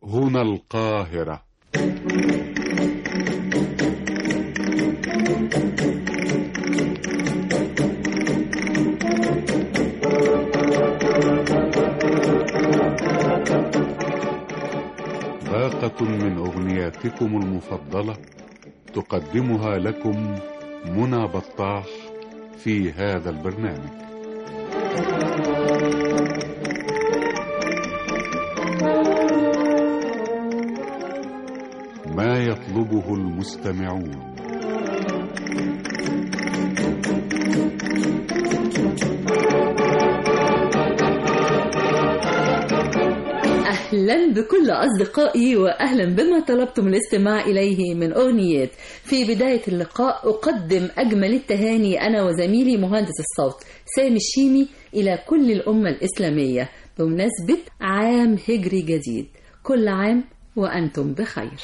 هنا القاهرة. باقة من أغنياتكم المفضلة تقدمها لكم منى بطاح في هذا البرنامج. ما يطلبه المستمعون. أهلا بكل أصدقائي وأهلا بما طلبتم الاستماع إليه من أغنيات. في بداية اللقاء أقدم أجمل التهاني أنا وزميلي مهندس الصوت سامي الشيمي إلى كل الأمة الإسلامية بمناسبة عام هجري جديد. كل عام وأنتم بخير.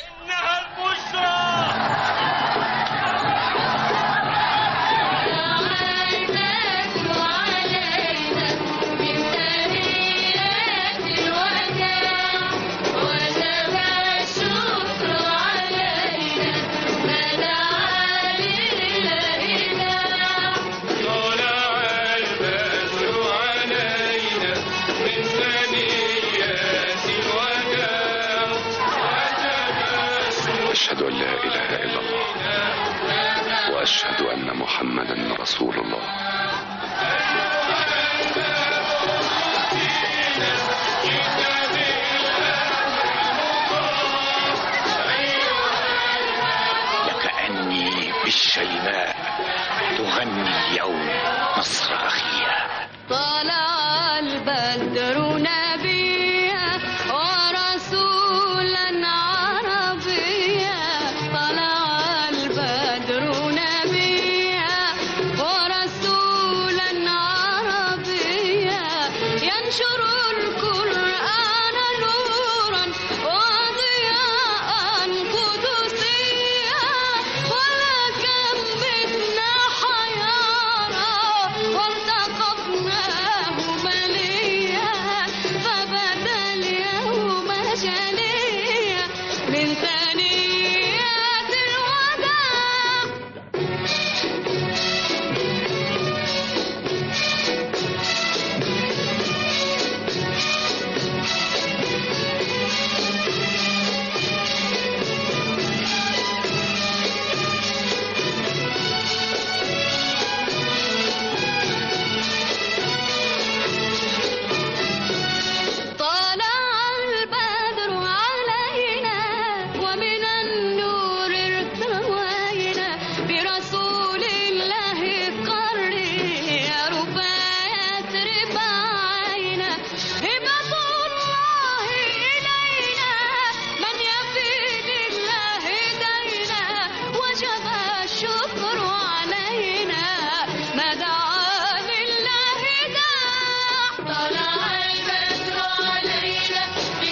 أشهد أن لا إله إلا الله وأشهد أن محمدا رسول الله. لكأني بالشيماء تغني اليوم نصر أخيها. طلع البدر نبيا ورسولا عربيا. طلع البدر نبيا ورسولا عربيا ينشر القرآن نورا وضياء قدسيا. ولكم بدنا حيارى والتقفناه مليا فبدا اليوم جليا من ثنيات الوداع. طلع البدر علينا ومن النور ارتوينا برسول الله قري يا رباية رباعينا. هبة الله إلينا من يفي لله دينا وجب الشكر علينا ما دعا لله داع. طلع البدر علينا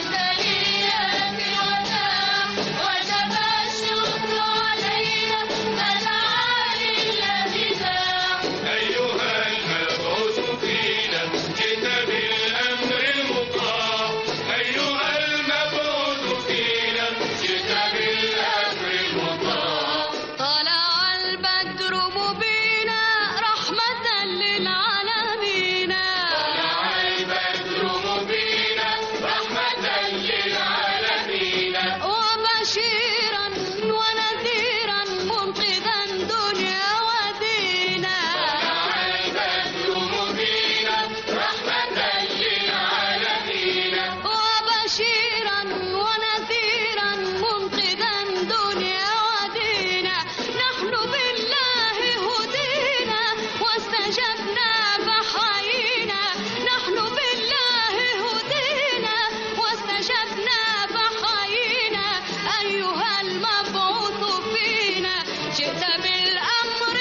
بثنيات الوداع وجب الشكر علينا ما دعا لله داع. أيها المبعوث فينا جئت بالأمر المطاع. أيها المبعوث فينا جئت بالأمر المطاع. طلع البدر مبينا رحمة للعالمين. طلع البدر مبينا رحمة للعالمين. وبشيرا ونذيرا منقذا دنيا ودينا. طلع البدر مبينا رحمة للعالمين. وبشيرا ونذيرا منقذا دنيا ودينا. نحن بالله هدينا واستجبنا فحيينا. نحن بالله هدينا واستجبنا فحيينا. أيها المبعوث فينا جئت بالأمر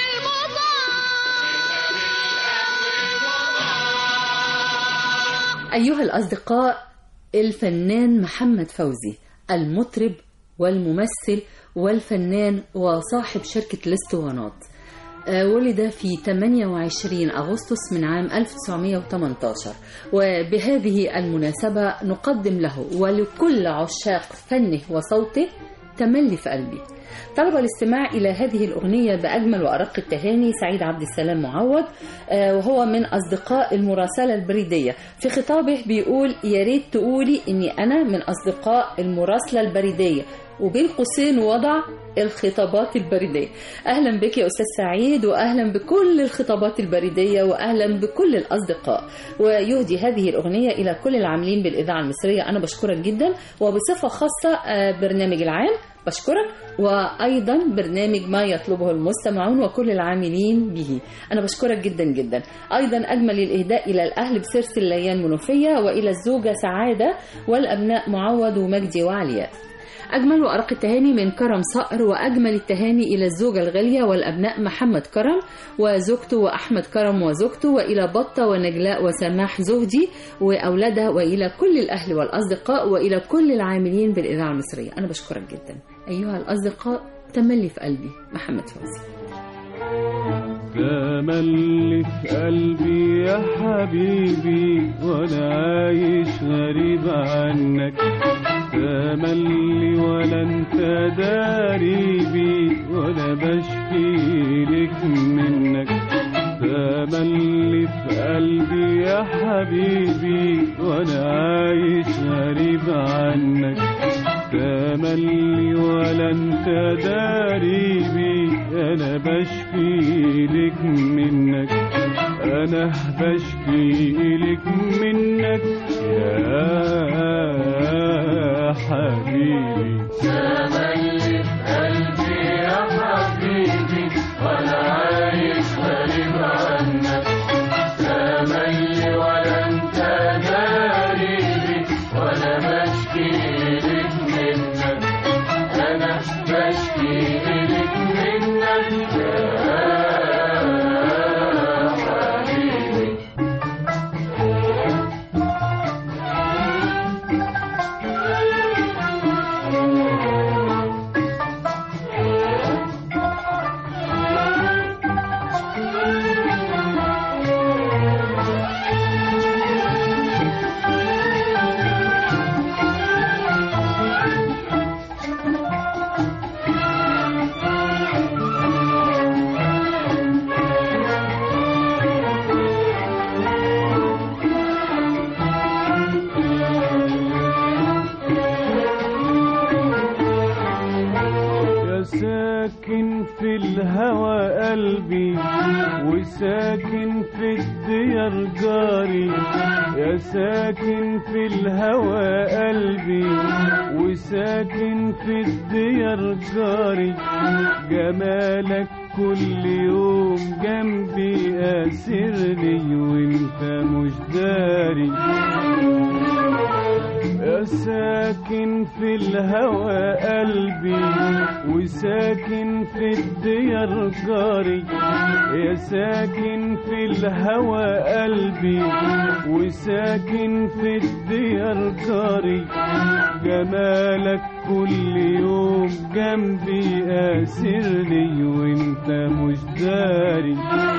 المطاع. أيها الأصدقاء، الفنان محمد فوزي المطرب والممثل والفنان وصاحب شركة الاسطوانات ولد في 28 أغسطس من عام 1918، وبهذه المناسبة نقدم له ولكل عشاق فنه وصوته تملي في قلبي. طلب الاستماع إلى هذه الأغنية بأجمل وأرق التهاني سعيد عبد السلام معوض، وهو من أصدقاء المراسلة البريدية. في خطابه بيقول: يا ريت تقولي إني أنا من أصدقاء المراسلة البريدية، وبين قوسين وضع الخطابات البريدية. أهلا بك يا أستاذ سعيد، وأهلا بكل الخطابات البريدية، وأهلا بكل الأصدقاء. ويهدي هذه الأغنية إلى كل العاملين بالإذاعة المصرية. أنا بشكرك جدا، وبصفة خاصة برنامج العام بشكرك، وأيضا برنامج ما يطلبه المستمعون وكل العاملين به. أنا بشكرك جدا جدا. أيضا أجمل الإهداء إلى الأهل بسرس الليان منوفية، وإلى الزوجة سعادة والأبناء معوض ومجدي وعلياء. أجمل وأرق التهاني من كرم صقر، وأجمل التهاني إلى الزوجة الغالية والأبناء محمد كرم وزوجته وأحمد كرم وزوجته، وإلى بطة ونجلاء وسماح زهدي وأولادها، وإلى كل الأهل والأصدقاء، وإلى كل العاملين بالإذاعة المصرية. أنا بشكرك جدا أيها الأصدقاء. تملي في قلبي، محمد فوزي. تملي في قلبي يا حبيبي وأنا عايش غريب عنك، تملي ولا انت داريبي ولا بشكي لك منك، تملي في قلبي يا حبيبي وانا عايش غريب عنك، تملي ولا انت داريبي انا بشكي لك منك، انا بشكي لك منك يا حبيبي. تملي في قلبي يا حبيبي وانا عايش غريب عنك، تملي ولا انت داريبي ولا بشكي لك منك، انا بشكي لك منك يا حبيبي. ساكن في الهوى قلبي وساكن في الديار جاري، يا ساكن في الهوى قلبي وساكن في الديار جاري، جمالك كل يوم جنبي أسرني وانت مش داري، يا ساكن في الهوى قلبي وساكن في الديار جاري، يا ساكن في الهوى قلبي وساكن في الديار جاري، جمالك كل يوم جنبي أسرني وانت مش داري،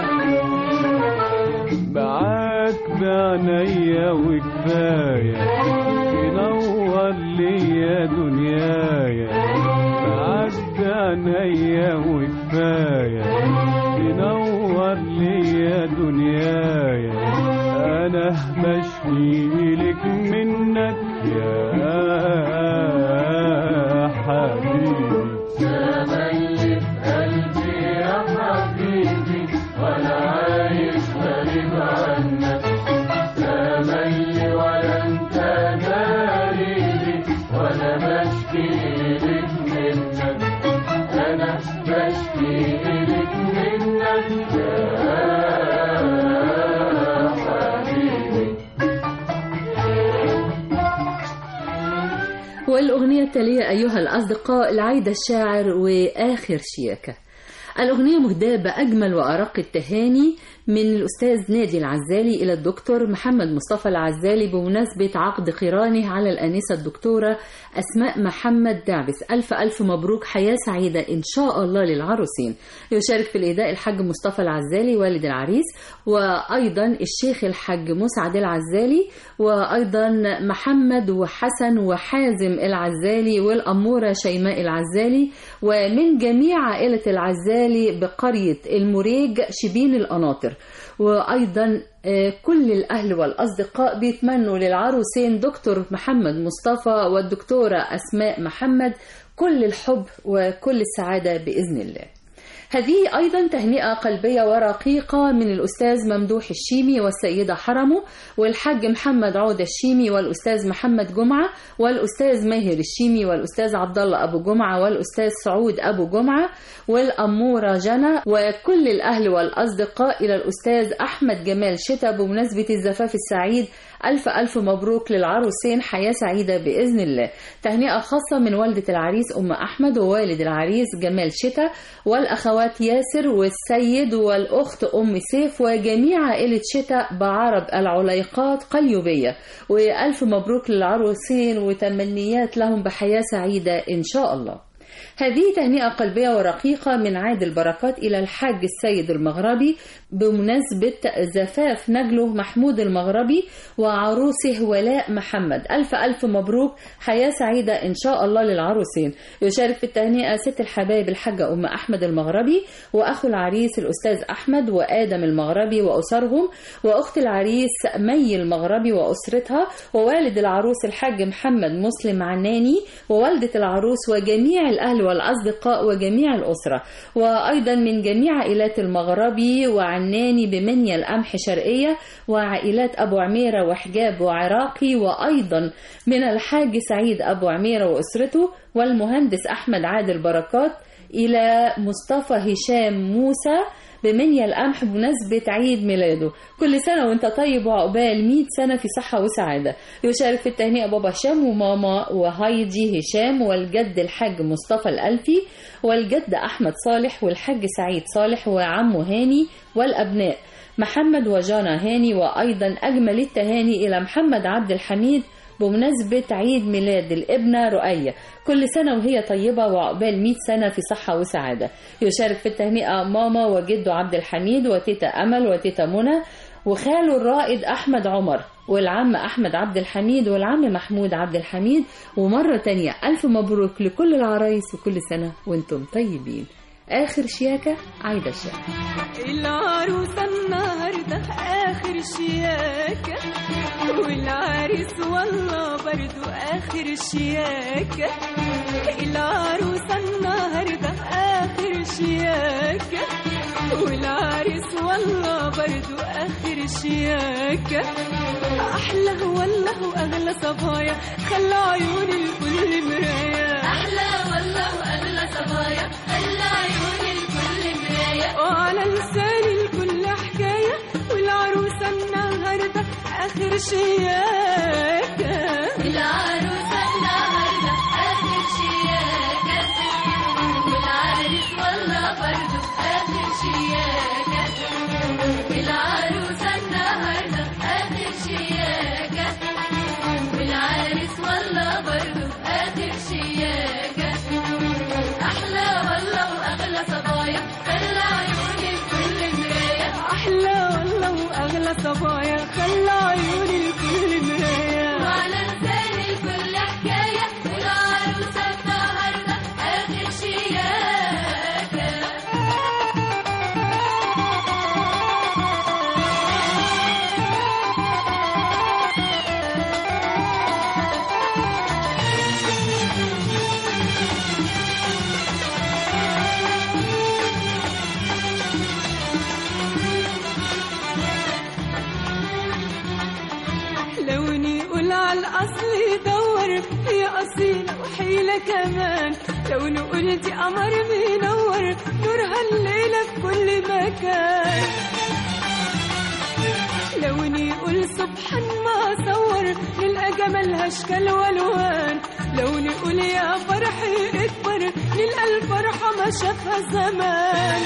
معاك بعنايا وكفاية تنور ليا دنيايا، معاك بعنايا وكفاية تنور ليا دنيايا، أنا بشكي لك منك يا حبيبي. تملي في قلبي يا حبيبي وانا عايش غريب عنك، تملي ولا انت داريبي ولا بشكي لك منك، انا بشكي لك منك يا حبيبي. والأغنية التالية أيها الأصدقاء لعايدة الشاعر وآخر شياكة. الأغنية مهداة بأجمل وأرق التهاني من الأستاذ نادي العزالي إلى الدكتور محمد مصطفى العزالي بمناسبة عقد قرانه على الآنسة الدكتورة أسماء محمد دعبس. ألف ألف مبروك، حياة سعيدة إن شاء الله للعروسين. يشارك في الإهداء الحاج مصطفى العزالي والد العريس، وأيضا الشيخ الحاج مسعد العزالي، وأيضا محمد وحسن وحازم العزالي والأمورة شيماء العزالي، ومن جميع عائلة العزالي بقرية المريج شبين القناطر. وأيضا كل الأهل والأصدقاء بيتمنوا للعروسين دكتور محمد مصطفى والدكتورة أسماء محمد كل الحب وكل السعادة بإذن الله. هذه أيضا تهنئة قلبية ورقيقة من الأستاذ ممدوح الشيمي والسيدة حرمه والحاج محمد عودة الشيمي والأستاذ محمد جمعة والأستاذ ماهر الشيمي والأستاذ عبد الله أبو جمعة والأستاذ سعود أبو جمعة والأمورة جنى وكل الأهل والأصدقاء إلى الأستاذ أحمد جمال شتا بمناسبة الزفاف السعيد. ألف ألف مبروك للعروسين، حياة سعيدة بإذن الله. تهنئة خاصة من والدة العريس أم أحمد ووالد العريس جمال شتا والأخوات ياسر والسيد والأخت أم سيف وجميع عائلة شتا بعرب العليقات قليوبية. وألف مبروك للعروسين وتمنيات لهم بحياة سعيدة إن شاء الله. هذه تهنئة قلبية ورقيقة من عادل بركات إلى الحاج السيد المغربي بمناسبة زفاف نجله محمود المغربي وعروسه ولاء محمد. ألف ألف مبروك، حياة سعيدة إن شاء الله للعروسين. يشارك في التهنئة ست الحبايب الحاجة أم أحمد المغربي وأخو العريس الأستاذ أحمد وآدم المغربي وأسرهم، وأخت العريس مي المغربي وأسرتها، ووالد العروس الحاج محمد مسلم عناني ووالدة العروس وجميع الأهل والأصدقاء وجميع الأسرة. وأيضا من جميع عائلات المغربي وعناني بمنيا القمح شرقية وعائلات أبو عميرة وحجاب وعراقي، وأيضا من الحاج سعيد أبو عميرة وأسرته والمهندس أحمد عادل بركات إلى مصطفى هشام موسى بمنيا القمح بمناسبة عيد ميلاده. كل سنة وانت طيب وعقبال 100 سنة في صحة وسعادة. يشارك في التهنئة بابا هشام وماما وهايدي هشام والجد الحاج مصطفى الألفي والجد أحمد صالح والحاج سعيد صالح وعمه هاني والأبناء محمد وجانا هاني. وأيضا أجمل التهاني إلى محمد عبد الحميد بمناسبة عيد ميلاد الابنة رؤية. كل سنة وهي طيبة وعقبال 100 سنة في صحة وسعادة. يشارك في التهنئة ماما وجده عبد الحميد وتيتا أمل وتيتا منى وخاله الرائد أحمد عمر والعم أحمد عبد الحميد والعم محمود عبد الحميد. ومرة تانية ألف مبروك لكل العرايس وكل سنة وانتم طيبين. آخر شياكة عايدة الشام. العروسة النهاردة آخر شياكة والعريس والله برضو آخر شياكة. العروسة النهاردة آخر شياكة والعريس والله برضو آخر شياكة. أحلى والله وأغلى صبايا خلى عيوني الكل مراية. أحلى والله وأغلى صبايا خلى عيوني الكل مراية. وعلى لساني الكل حكاية والعروسة النهاردة آخر شياكة. العروسة النهاردة آخر شياكة والعريس والله برضو آخر شياكة. العروسة النهاردة آخر شياكة والعريس والله برضو آخر شياكة. أحلى والله وأغلى صبايا خلى عيوني الكل مراية. أحلى والله وأغلى صبايا خلى عيوني الكل مراية. وعلى لساني الكل حكاية والعروسة النهاردة آخر شياكة. لوني قول على الأصل يدور هي أصيلة وحيلة كمان. لو نقول دي قمر بينور نورها الليلة في كل مكان. لوني يقول سبحان ما صور نلقى جمالها اشكال والوان، لوني يقول يا فرحي اكبر نلقى الفرحة ما شافها زمان.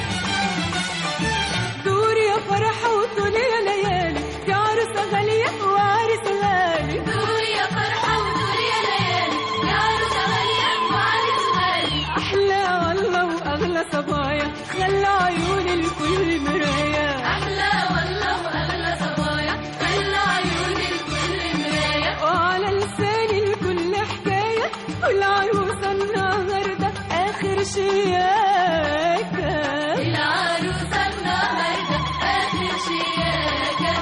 دور يا فرحة وطول يا ليالي يا عروسة غالية وعريس غالي. دور يا فرحة وطول يا ليالي يا عروسة غالية وعريس غالي. أحلى والله وأغلى صبايا خلى عيون الكل مراية. أحلى والله وأغلى صبايا خلى عيون الكل مراية. وعلى لساني الكل حكاية والعروسة النهاردة آخر شياكة. العروسة النهاردة آخر شياكة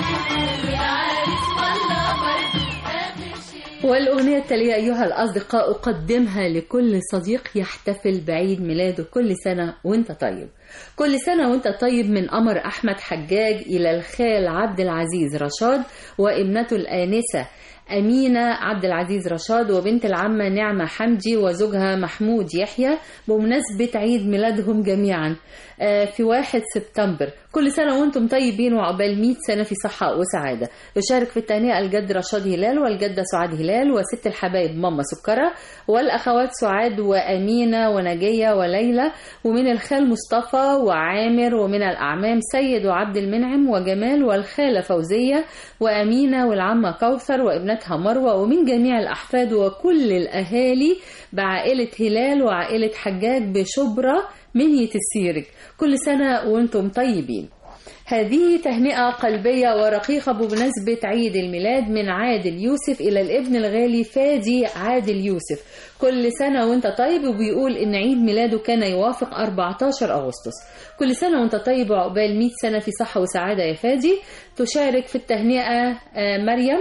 والعريس والله برضه آخر شياكة. والأغنية التالية أيها الأصدقاء أقدمها لكل صديق يحتفل بعيد ميلاده. كل سنة وانت طيب. كل سنة وانت طيب من قمر أحمد حجاج إلى الخال عبد العزيز رشاد وابنته الآنسة أمينة عبد العزيز رشاد وبنت العمة نعمة حمدي وزوجها محمود يحيى بمناسبة عيد ميلادهم جميعا في 1 سبتمبر. كل سنة وانتم طيبين وعقبال 100 سنة في صحة وسعادة. يشارك في التهنئة الجد رشاد هلال والجدة سعاد هلال وست الحبايب ماما سكرة والأخوات سعاد وأمينة ونجية وليلى ومن الخال مصطفى وعامر ومن الأعمام سيد وعبد المنعم وجمال والخالة فوزية وأمينة والعمة كوثر وابنتها مروة ومن جميع الأحفاد وكل الأهالي بعائلة هلال وعائلة حجاج بشبرا منية السيرك. كل سنة وانتم طيبين. هذه تهنئة قلبية ورقيقة بمناسبة عيد الميلاد من عادل يوسف إلى الابن الغالي فادي عادل يوسف. كل سنة وانت طيب. وبيقول إن عيد ميلاده كان يوافق 14 أغسطس. كل سنة وانت طيب وعقبال 100 سنة في صحة وسعادة يا فادي. تشارك في التهنئة مريم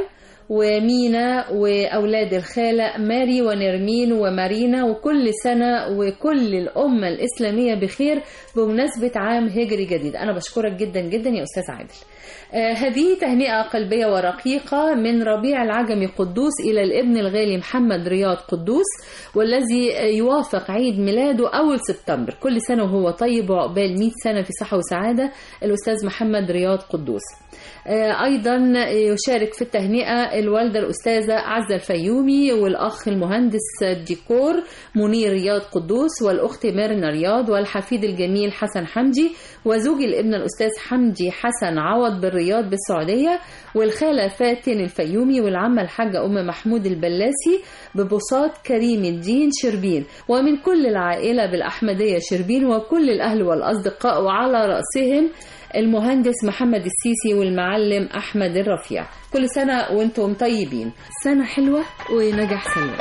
ومينا وأولاد الخالة ماري ونرمين ومارينا وكل سنة وكل الأمة الإسلامية بخير بمناسبة عام هجري جديد. أنا بشكرك جدا جدا يا أستاذ عادل. هذه تهنئة قلبية ورقيقة من ربيع العجمي قدوس إلى الابن الغالي محمد رياض قدوس والذي يوافق عيد ميلاده أول سبتمبر. كل سنة وهو طيب وعقبال 100 سنة في صحة وسعادة الأستاذ محمد رياض قدوس. أيضا يشارك في التهنئة الوالدة الأستاذة عزة الفيومي والأخ المهندس ديكور منير رياض قدوس والأخت ميرنا رياض والحفيد الجميل حسن حمدي وزوج الابن الأستاذ حمدي حسن عوض بالرياض بالسعودية والخالة فاتن الفيومي والعمة الحاجة أم محمود البلاسي ببساط كريم الدين شربين ومن كل العائلة بالأحمدية شربين وكل الأهل والأصدقاء وعلى رأسهم المهندس محمد السيسي والمعلم أحمد الرفيع. كل سنة وانتم طيبين. سنة حلوة ونجاح سلام.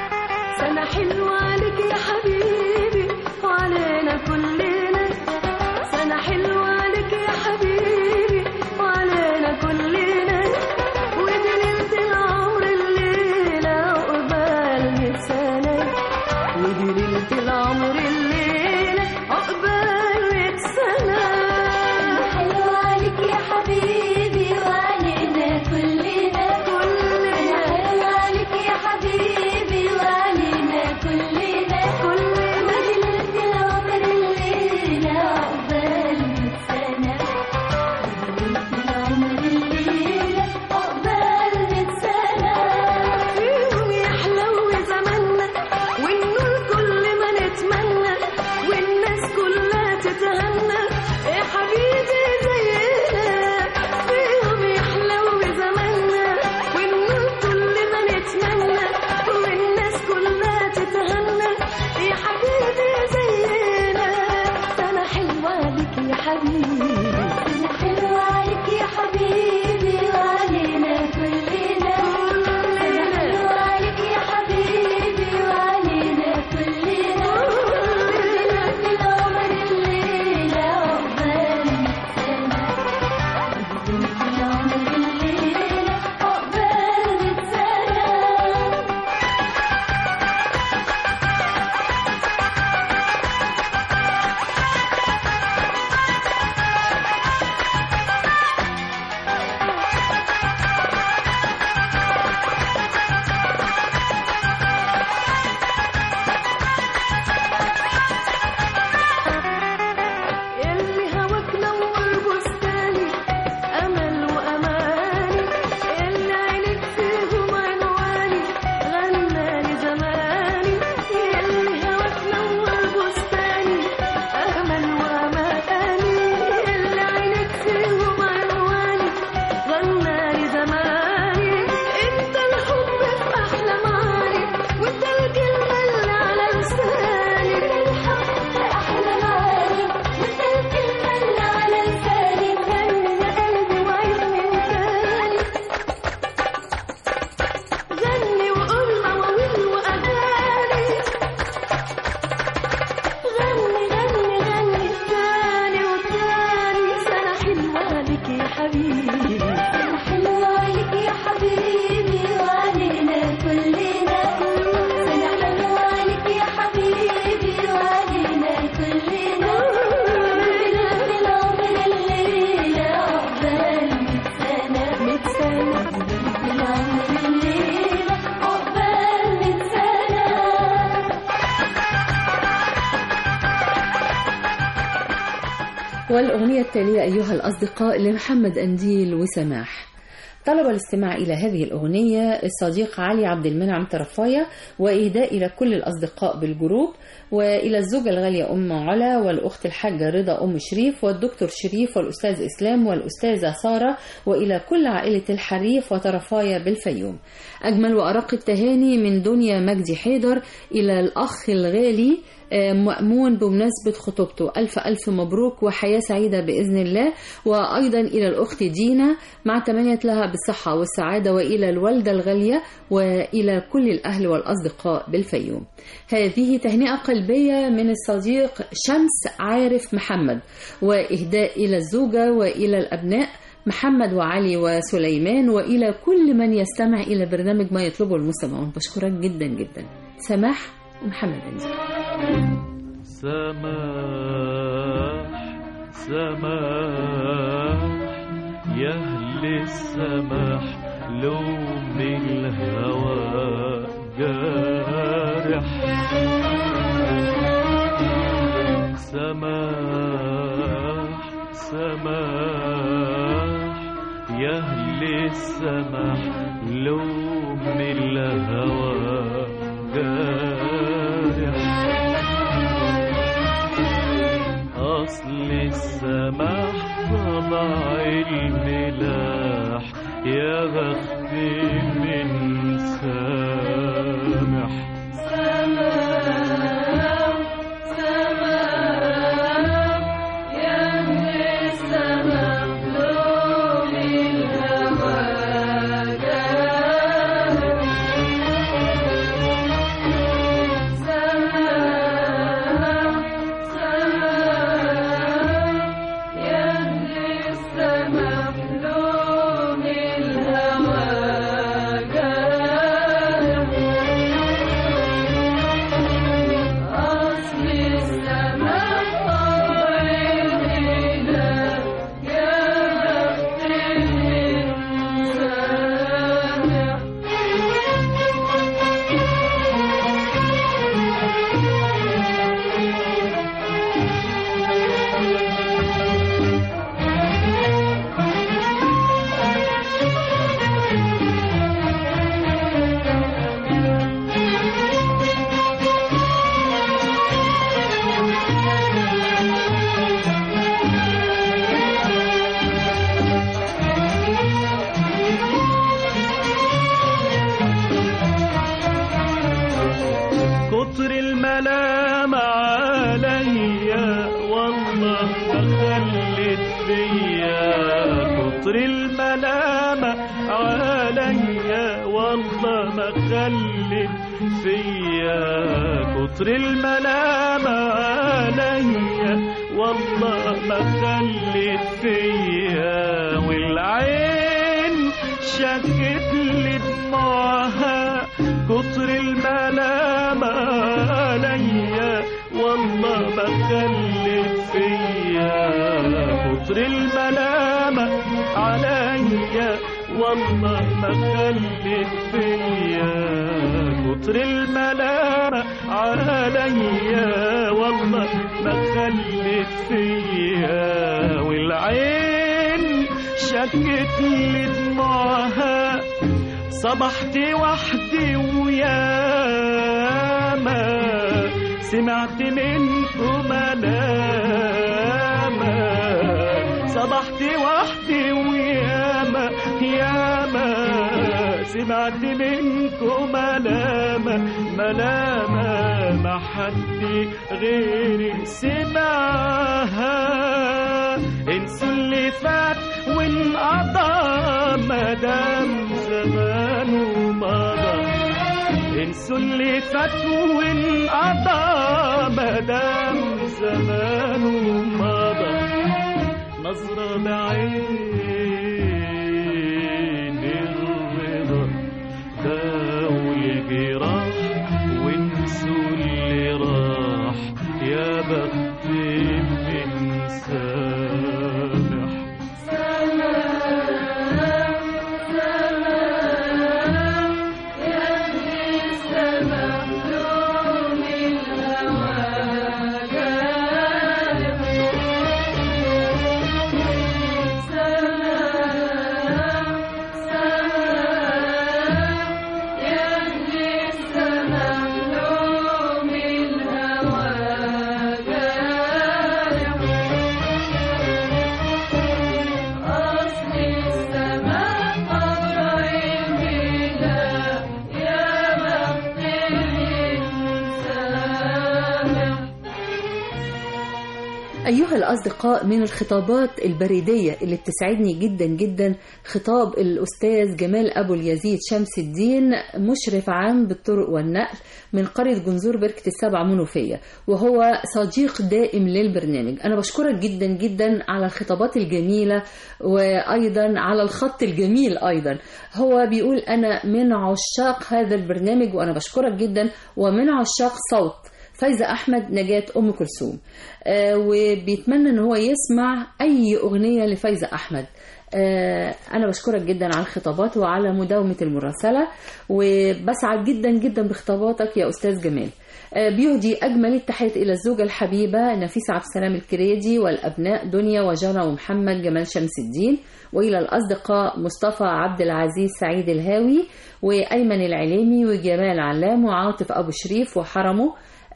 سنة حلوة لك يا حبيبي وعلينا كلنا. سنة حلوة لك يا حبيبي وعلينا كلنا. ودي ليلة العمر الليلة عقبال 100 سنة. ودي ليلة العمر الليلة عقبال 100 سنة. حبيبي وعلينا كلنا حلوة لك يا حبيبي وعلينا كلنا والأغنية التالية أيها الأصدقاء لمحمد أنديل وسماح. طلب الاستماع إلى هذه الأغنية الصديق علي عبد المنعم طرفاية، وإهداء إلى كل الأصدقاء بالجروب، وإلى الزوجة الغالية أم علا، والأخت الحاجة رضا أم شريف، والدكتور شريف، والأستاذ إسلام، والأستاذة سارة، وإلى كل عائلة الحريف وطرفاية بالفيوم. أجمل وأرق التهاني من دنيا مجدي حيدر إلى الأخ الغالي مأمون بمناسبة خطوبته، ألف ألف مبروك وحياة سعيدة بإذن الله. وأيضا إلى الأخت دينا مع تمنيت لها بالصحة والسعادة، وإلى الوالدة الغالية، وإلى كل الأهل والأصدقاء بالفيوم. هذه تهنئة قلبية من الصديق شمس عارف محمد، وإهداء إلى الزوجة وإلى الأبناء محمد وعلي وسليمان، وإلى كل من يستمع إلى برنامج ما يطلبه المستمعون. بشكرك جدا جدا. سماح ومحمد أنديل. سماح سماح يا أهل السماح، لوم الهوى جارح. سماح سماح يا أهل السماح، لوم الهوى جارح. أصل السماح طبع الملاح، يا بخت من سامح. سماح سماح يا أهل السماح، لوم الهوى جارح. سماح سماح يا أهل السماح، لوم الهوى جارح. أصل السماح طبع الملاح، يا بخت من سامح. كتر الملام عليا والله تخلت فيا، كتر الملام عليا والله ما خلت فيا، كتر الملام عليا والله ما خلت فيا. والعين شكت لي دموعها، كتر الملام عليا والله ما خلت فيا، كتر الملام عليا والله ما خلت فيا، كتر الملام عليا والله ما خلت فيا. والعين شكت لي دموعها، صبحت وحدي وياما سمعت منكم ملاما، صبحت وحدي وياما ياما سمعت منكم ملاما، ملاما ما حد غيري سمعها. انسوا اللي فات وانقضى مدام زمانه مضى، انسوا اللي فات وانقضى مدام زمانه مضى. نظرة بعين الرضا داوي الجراح، وانسوا اللي راح يا بخت من سامح. أيها الأصدقاء، من الخطابات البريدية اللي بتسعدني جدا جدا خطاب الأستاذ جمال أبو اليزيد شمس الدين، مشرف عام بالطرق والنقل من قرية جنزور بركة السبع منوفية، وهو صديق دائم للبرنامج. أنا بشكرك جدا جدا على الخطابات الجميلة، وأيضا على الخط الجميل. أيضا هو بيقول أنا من عشاق هذا البرنامج، وأنا بشكرك جدا، ومن عشاق صوت فايزة أحمد نجاة أم كلثوم، وبيتمنى أن هو يسمع أي أغنية لفايزة أحمد. أنا بشكرك جدا على الخطابات وعلى مداومة المراسلة، وبسعد جدا جدا بخطاباتك يا أستاذ جمال. بيهدي أجمل التحيات إلى الزوجة الحبيبة نفيسة عبد السلام الكريدي، والأبناء دنيا وجنى ومحمد جمال شمس الدين، وإلى الأصدقاء مصطفى عبد العزيز سعيد الهاوي، وأيمن العليمي، وجمال علام، وعاطف أبو شريف وحرمه،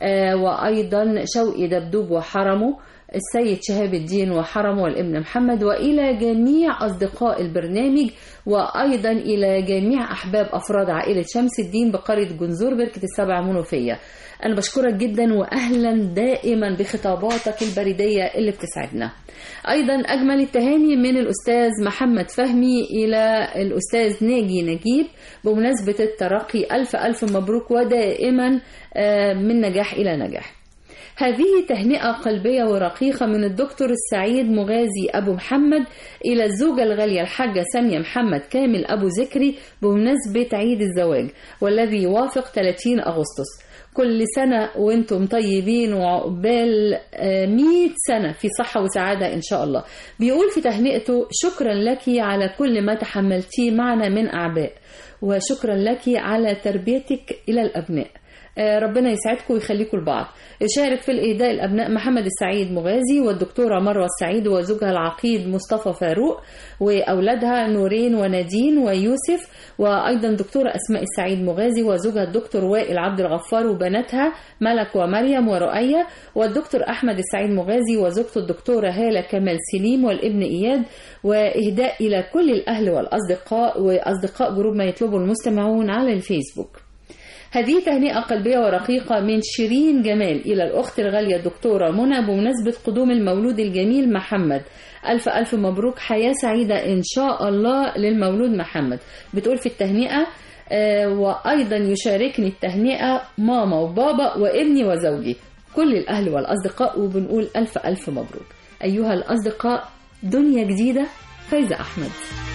وأيضا شوقي دبدوب وحرمه، السيد شهاب الدين وحرمه، والابن محمد، وإلى جميع أصدقاء البرنامج، وأيضا إلى جميع أحباب أفراد عائلة شمس الدين بقرية جنزور بركة السبع منوفية. أنا بشكرك جدا، وأهلا دائما بخطاباتك البريدية اللي بتسعدنا. أيضا أجمل التهاني من الأستاذ محمد فهمي إلى الأستاذ ناجي نجيب بمناسبة الترقي. ألف ألف مبروك، ودائما من نجاح إلى نجاح. هذه تهنئة قلبية ورقيقة من الدكتور السعيد مغازي أبو محمد إلى الزوجة الغالية الحاجة سامية محمد كامل أبو ذكري بمناسبة عيد الزواج، والذي يوافق 30 أغسطس. كل سنة وانتم طيبين، وعقبال 100 سنة في صحة وسعادة إن شاء الله. بيقول في تهنئته: شكرا لك على كل ما تحملتيه معنا من أعباء، وشكرا لك على تربيتك إلى الأبناء. ربنا يسعدكم ويخليكم لبعض. يشارك في الإهداء الأبناء محمد السعيد مغازي، والدكتورة مروة السعيد، وزوجها العقيد مصطفى فاروق، وأولادها نورين ونادين ويوسف، وأيضا دكتورة أسماء السعيد مغازي وزوجها الدكتور وائل عبد الغفار، وبناتها ملك ومريم ورؤية، والدكتور أحمد السعيد مغازي وزوجته الدكتورة هالة كمال سليم، والابن إياد. وإهداء إلى كل الأهل والأصدقاء وأصدقاء جروب ما يطلبه المستمعون على الفيسبوك. هذه تهنئة قلبية ورقيقة من شيرين جمال إلى الأخت الغالية الدكتورة منى بمناسبة قدوم المولود الجميل محمد. ألف ألف مبروك، حياة سعيدة إن شاء الله للمولود محمد. بتقول في التهنئة: وأيضا يشاركني التهنئة ماما وبابا وابني وزوجي، كل الأهل والأصدقاء، وبنقول ألف ألف مبروك. أيها الأصدقاء، دنيا جديدة، فايزة أحمد.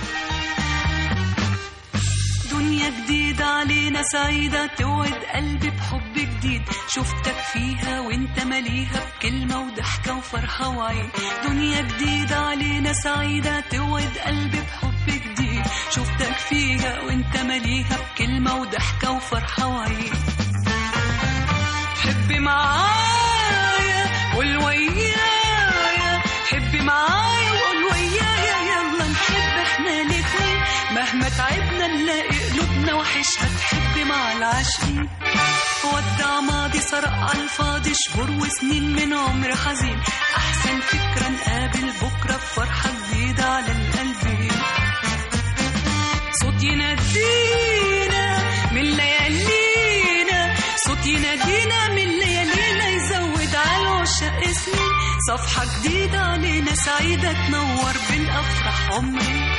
دنيا جديدة علينا سعيدة، توعد قلبي بحب جديد، شفتك فيها وانت مليها بكلمة وضحكة وفرحة وعين. دنيا جديدة علينا سعيدة، توعد قلبي بحب جديد، شفتك فيها وانت مليها بكلمة وضحكة وفرحة وعين. حبي معايا قول ويايا، حبي معايا وقول ويايا، يلا نحب احنا الاتنين، مهما تعبنا نلاقي قلوبنا وحشها تحب مع العاشقين. ودع ماضي سرق على الفاضي، شهور وسنين من عمر حزين، احسن فكرة نقابل بكرة بفرحة جديدة على القلبين. صوت ينادينا من ليالينا، صوت ينادينا من ليالينا، يزود على العشاق سنين، صفحة جديدة علينا سعيدة تنور بالأفراح عمري.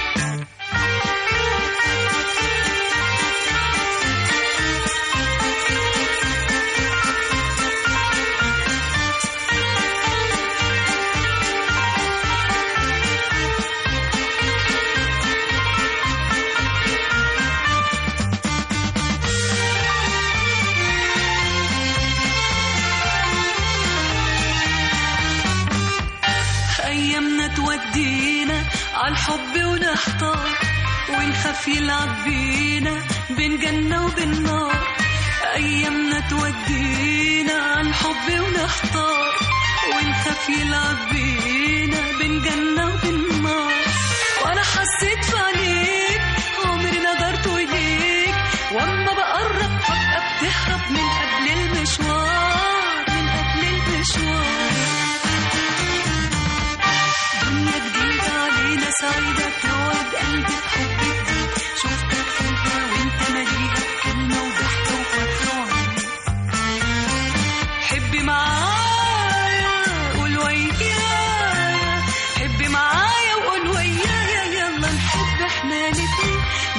أيامنا تودينا عالحب ونحتار، ونخاف يلعب بينا بين جنة وبين نار. أيامنا تودينا عالحب ونحتار، ونخاف يلعب بينا بين جنة وبين نار. وأنا حسيت في عينيك عمري نظرت إليك، وأما بقرب فجأة بتهرب من قبل المشوار، من قبل المشوار. دنيا جديدة علينا سعيدة، توعد قلبي بحب جديد، شفتك فيها وانت مليها بكلمة وضحكة وفرحة وعين. حبي معايا قول ويايا،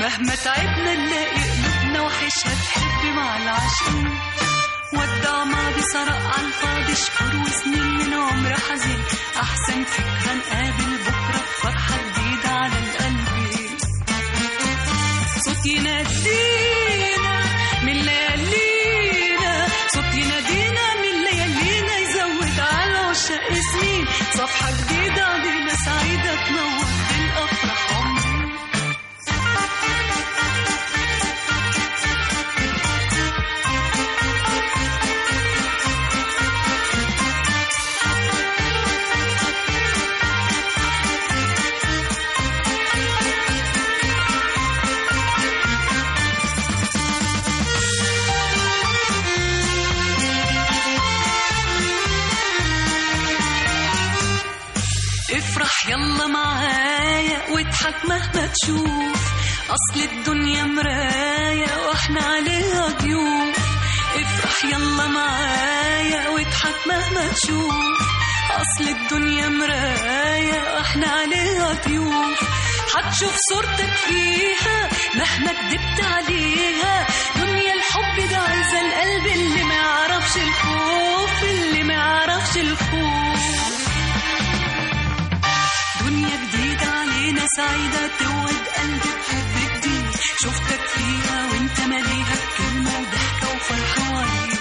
مهما تعبنا نلاقي قلوبنا وحشها تحب مع العاشقين. ودع ماضي سرق عالفاضي شهور وسنين من عمر حزين، أحسن فكرة نقابل بكرة بفرحة جديدة على القلب. صوت ينادينا من ليالينا، صوت ينادينا من ليالينا، يزود على عشاق سنين صفحة جديدة علينا سعيدة تنور بالأفراح عمري. افرح يلا معايا واضحك مهما تشوف، أصل الدنيا مراية واحنا عليها ضيوف. افرح يلا معايا واضحك مهما تشوف، أصل الدنيا مراية واحنا عليها ضيوف. هتشوف صورتك فيها مهما كدبت عليها، دنيا الحب ده عايزة القلب اللي ما يعرفش الخوف، اللي ما يعرفش الخوف. دنيا جديدة علينا سعيدة توعد قلبي بحب جديد، شفتك فيها وانت مليها بكلمة وضحكة وفرحة وعيد.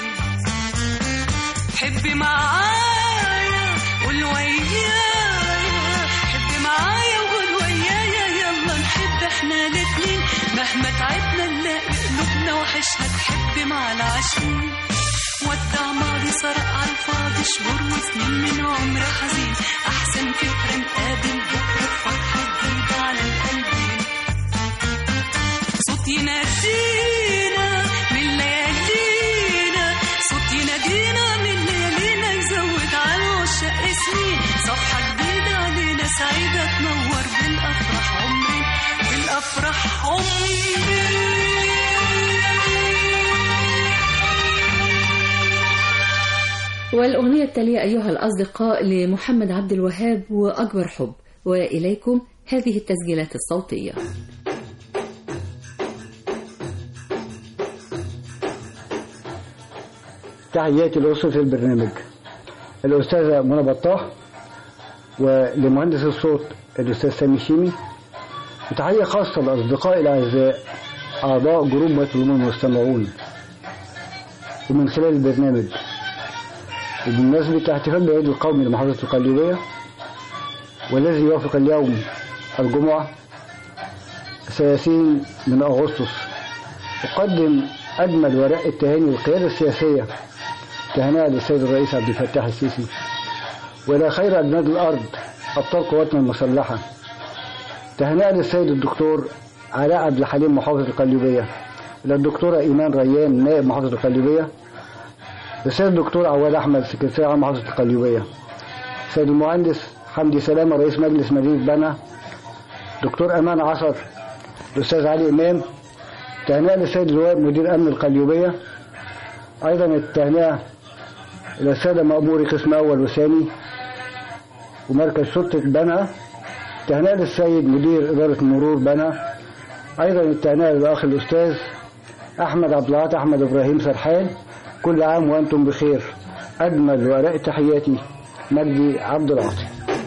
حبي معايا قول ويايا، حبي معايا وقول ويايا، يلا نحب احنا الاتنين مهما تعبنا نلاقي قلوبنا وحشها تحب مع العاشقين. ودع ماضي سرق عالفاضي شهور وسنين من عمر حزين، أحسن فكرة نقابل بكرة بفرحة جديدة على القلبين. صوت ينادينا من ليالينا، صوت ينادينا من ليالينا، يزود على عشاق سنين صفحة جديدة علينا سعيدة تنور بالأفراح عمري، بالأفراح عمري. والأغنية التالية أيها الأصدقاء لمحمد عبد الوهاب وأكبر حب، وإليكم هذه التسجيلات الصوتية. تحياتي لأسرة البرنامج الأستاذة منى بطاح، ولمهندس الصوت الأستاذ سامي شيمي، وتحية خاصة لأصدقائي الأعزاء أعضاء جروب مطلوب المستمعون ومن خلال البرنامج. وبمناسبة احتفال بالعيد القومي لمحافظة القليوبية والذي يوافق اليوم الجمعة 30 من أغسطس، أقدم أجمل ورق التهاني للقيادة السياسية، تهنئة للسيد الرئيس عبد الفتاح السيسي، وإلى خير أجناد الأرض أبطال قواتنا المسلحة. تهنئة للسيد الدكتور علاء عبد الحليم محافظ القليوبية، إلى الدكتورة إيمان ريان نائب محافظة القليوبية، السيد الدكتور عواد أحمد سكرتير عام محافظة القليوبية، السيد المهندس حمدي سلامة رئيس مجلس مدينة بنها، دكتور أمان عصر، الأستاذ علي إمام. تهنئة للسيد اللواء مدير أمن القليوبية. أيضا التهنئة إلى السادة مأموري قسم أول وثاني ومركز شرطة بنها. تهنئة للسيد مدير إدارة مرور بنها. أيضا التهنئة للأخ الأستاذ أحمد عبد العاطي أحمد إبراهيم سرحان، كل عام وأنتم بخير. أجمل ورق تحياتي، مجدي عبد العاطي.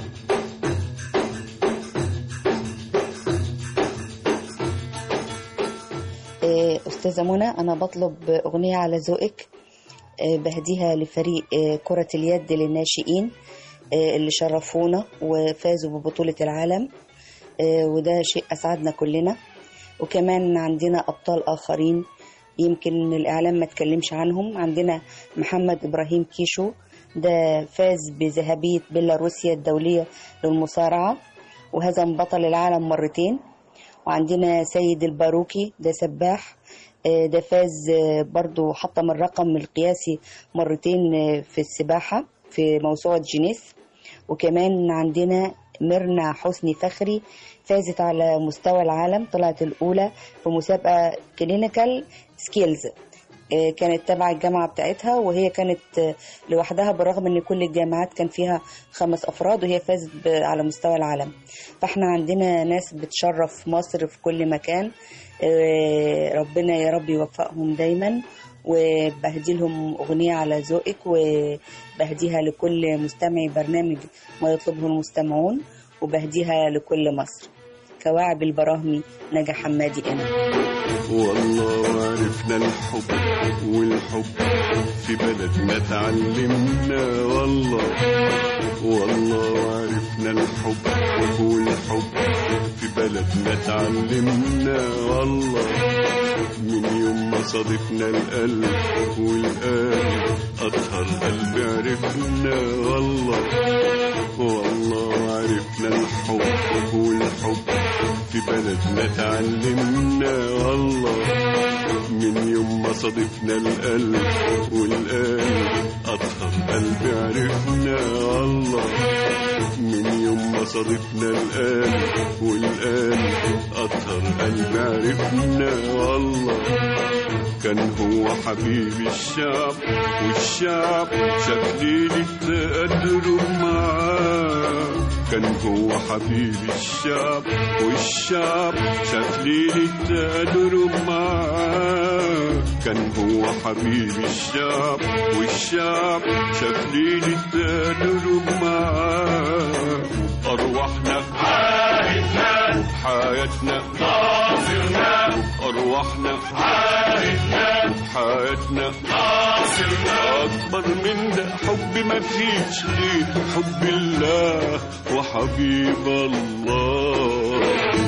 أستاذة منى، أنا بطلب أغنية على ذوقك بهديها لفريق كرة اليد للناشئين اللي شرفونا وفازوا ببطولة العالم، وده شيء أسعدنا كلنا. وكمان عندنا أبطال آخرين يمكن الإعلام ما تكلمش عنهم. عندنا محمد إبراهيم كيشو، ده فاز بذهبية بيلاروسيا الدولية للمصارعة وهزم بطل العالم مرتين. وعندنا سيد الباروكي، ده سباح، ده فاز برضو حطم الرقم القياسي مرتين في السباحة في موسوعة جينيس. وكمان عندنا ميرنا حسني فخري، فازت على مستوى العالم، طلعت الأولى في مسابقة كلينيكال سكيلز كانت تبع الجامعة بتاعتها، وهي كانت لوحدها بالرغم ان كل الجامعات كان فيها 5 أفراد، وهي فازت على مستوى العالم. فاحنا عندنا ناس بتشرف مصر في كل مكان، ربنا يا رب يوفقهم دايما. وبهدي لهم أغنية على ذوقك، وبهديها لكل مستمعي برنامج ما يطلبه المستمعون، وبهديها لكل مصر. كواعب البراهمي، نجا حمادي. أنا والله عرفنا الحب، والحب في بلدنا اتعلمنا. والله عرفنا الحب، والحب في بلدنا اتعلمنا. والله من يوم ما صادفنا القلب، والقلب أطهر قلب عرفنا. والله عرفنا الحب، والحب في بلدنا اتعلمنا. والله من يوم ما صادفنا القلب، والقلب أطهر قلب عرفنا. والله من يوم ما صادفنا القلب، والقلب أطهر قلب عرفنا. والله كان هو حبيب الشعب، والشعب شاف ليلة تقدره معاه. كان هو حبيب الشعب، والشعب شاف ليلة تقدره معاه. كان هو حبيب الشعب، والشعب شاف ليلة تقدره معاه. أرواحنا عاهدنا، حياتنا ناصرنا. أرواحنا عاهدنا، حياتنا ناصرنا. أكبر من ده حب ما فيش غير حب الله وحبيب الله.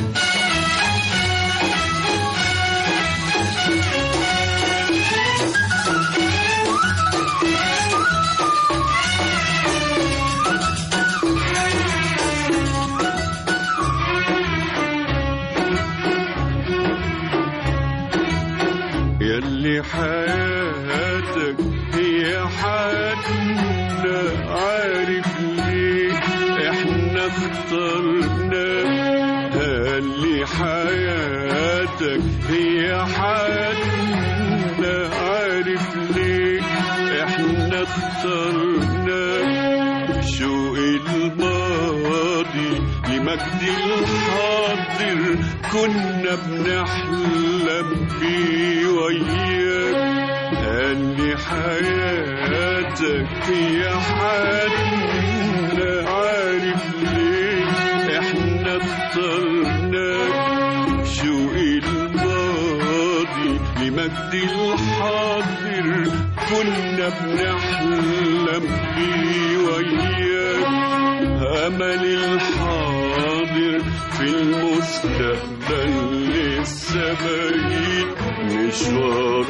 يلي حياتك هي حياتنا، عارف ليه احنا اخترناك. يلي حياتك هي حياتنا، عارف ليه احنا اخترناك. شوق الماضي لمجد الحاضر، كنا بنحلم بيه وياك. قالي حياتك هي حياتنا، عارف ليه احنا اخترناك. شوق الماضي لمجد الحاضر، كنا بنحلم بيه وياك. أمل الحاضر في المستقبل لسه بعيد، مشواره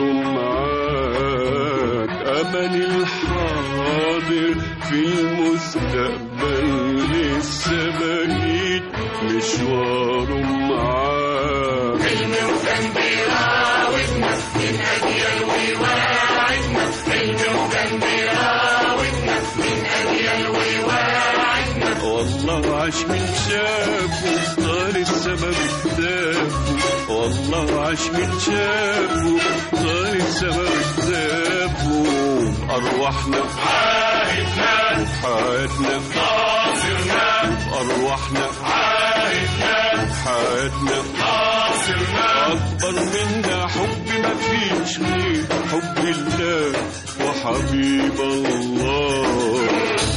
معاك. أمل الحاضر في المستقبل لسه بعيد، مشواره معاك. حلم وكان بيراودنا من أجيال ويواعدنا، حلم وكان بيراودنا من أجيال ويواعدنا. والله عاش من شافه، طال السما بكتافه. والله عاش من شافه، طال السما بكتافه. أرواحنا عاهدنا، حياتنا ناصرنا. أرواحنا عاهدنا، حياتنا ناصرنا. أكبر منا حب ما فيش غير حب الله وحبيب الله.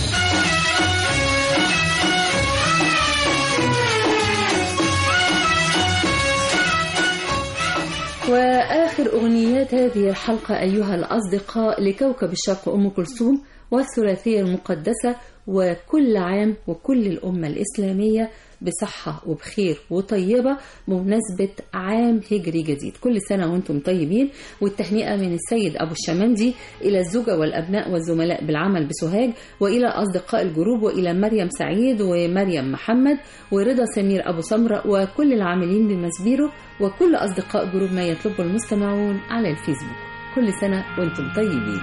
وآخر أغنيات هذه الحلقة أيها الأصدقاء لكوكب الشرق أم كلثوم والثلاثية المقدسة، وكل عام وكل الأمة الإسلامية بصحة وبخير وطيبة بمناسبة عام هجري جديد. كل سنة وانتم طيبين. والتهنئة من السيد أبو الشمندي إلى الزوجة والأبناء والزملاء بالعمل بسوهاج، وإلى أصدقاء الجروب، وإلى مريم سعيد ومريم محمد ورضا سمير أبو سمرة وكل العاملين بمسبيرو، وكل أصدقاء جروب ما يطلبه المستمعون على الفيسبوك. كل سنة وانتم طيبين.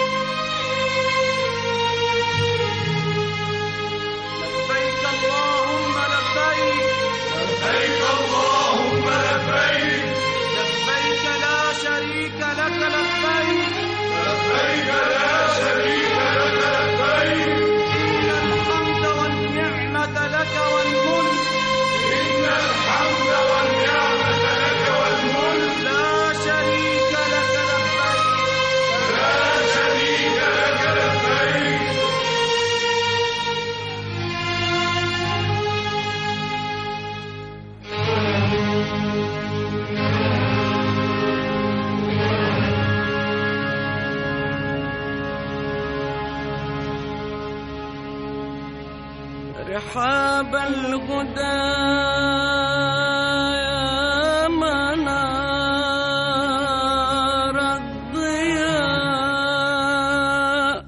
لبيك اللهم رحاب الهدى يا منار الضياء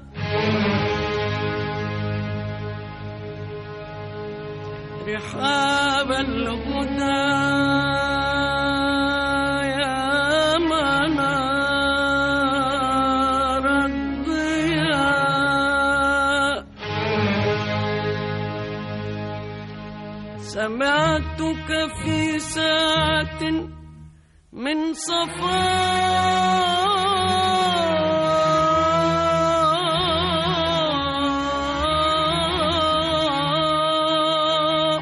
رحاب الهدى يا منار الضياء سمعتك في ساعة من صفاء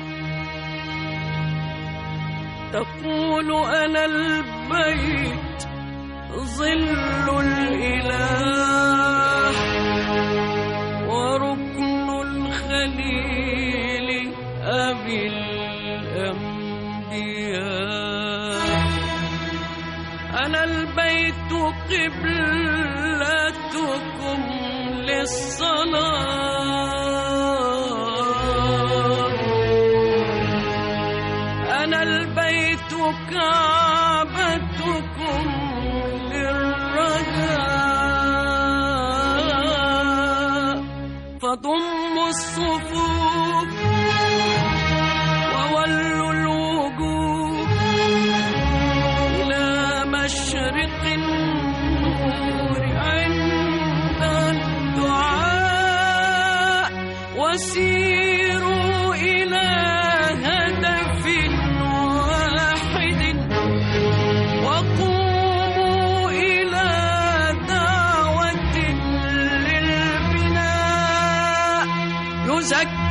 تقول أنا البيت ظل الإله وركن الخليل أبي الأنبياء أنا البيت قبلتكم للصلاة أنا البيت كعبتكم للرجاء فضموا الصفوف وولوا الوجوه إلى مشرق النور عند الدعاء وسيروا إلى هدف واحد وقوموا إلى دعوة للبناء يزكي